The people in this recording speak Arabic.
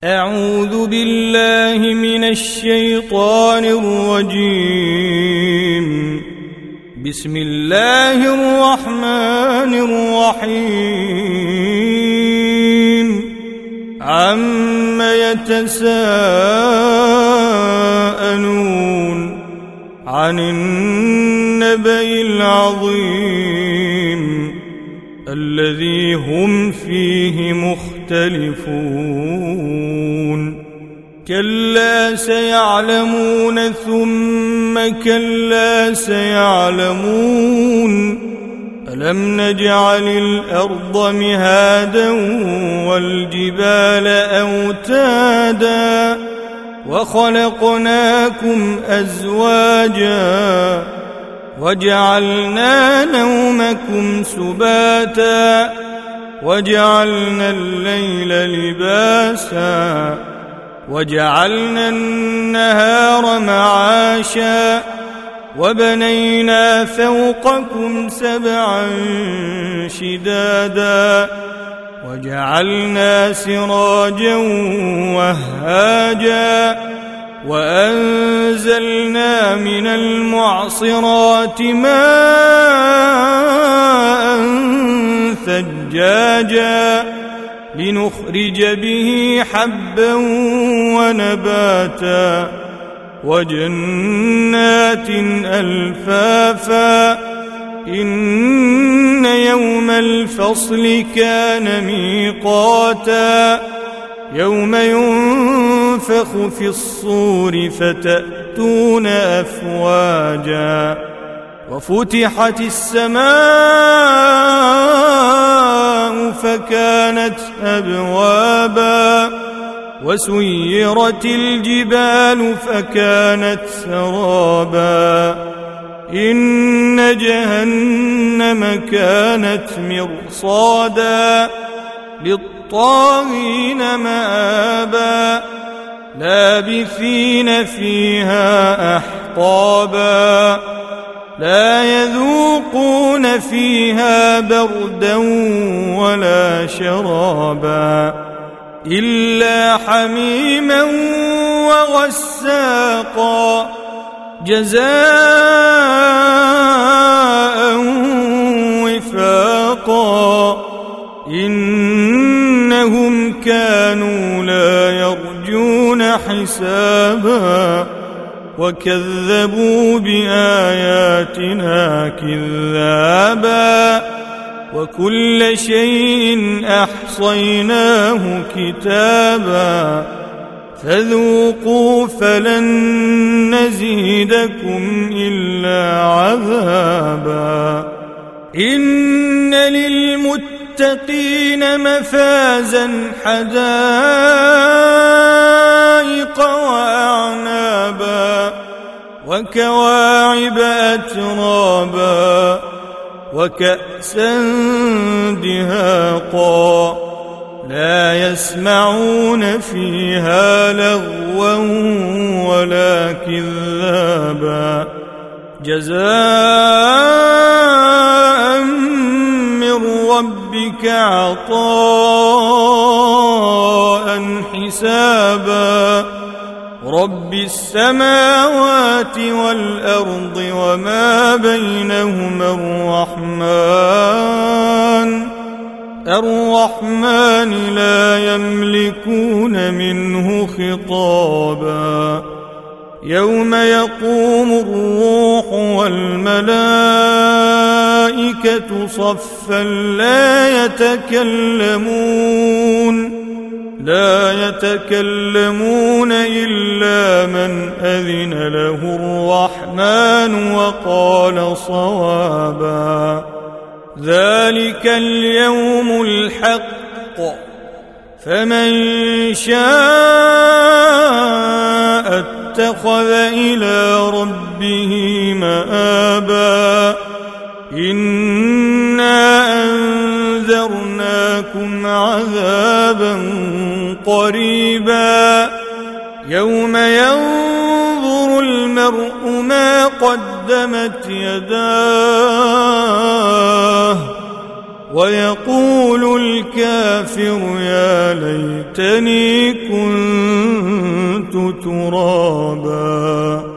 أعوذ بالله من الشيطان الرجيم. بسم الله الرحمن الرحيم. عم يتساءلون عن النبأ العظيم الذي هم فيه مختلفون. كلا سيعلمون ثم كلا سيعلمون. ألم نجعل الأرض مهادا والجبال أوتادا وخلقناكم أزواجا وجعلنا نومكم سباتا وجعلنا الليل لباسا وجعلنا النهار معاشا وبنينا فوقكم سبعا شدادا وجعلنا سراجا وهاجا وأنزلنا من المعصرات ماء ثجاجا لنخرج به حبا ونباتا وجنات ألفافا. إن يوم الفصل كان ميقاتا يوم ينفخ في الصور فتأتون أفواجا وفتحت السماء فكانت أبوابا وسيرت الجبال فكانت سرابا. إن جهنم كانت مرصادا للطاغين مآبا لابثين فيها أحقابا لا يذوقون فيها بردا ولا شرابا إلا حميما وغساقا جزاء وفاقا. إنهم كانوا لا يرجون حسابا وكذبوا بآياتنا كذابا وكل شيء أحصيناه كتابا فذوقوا فلن نزيدكم إلا عذابا. إن للمتقين مفازا حدائق وأعنابا وكواعب أترابا وكأسا دهاقا لا يسمعون فيها لغوا ولا كذابا جزاء من ربك عطاء حسابا. رب السماوات والأرض وما بينهما الرحمن لا يملكون منه خطابا. يوم يقوم الروح والملائكة صفا لا يتكلمون إلا من أذن له الرحمن وقال صوابا. ذلك اليوم الحق فمن شاء اتخذ إلى ربه مآبا. إنا أنذرناكم عذابا قريبا يوم ينظر المرء ما قدمت يداه ويقول الكافر يا ليتني كنت ترابا.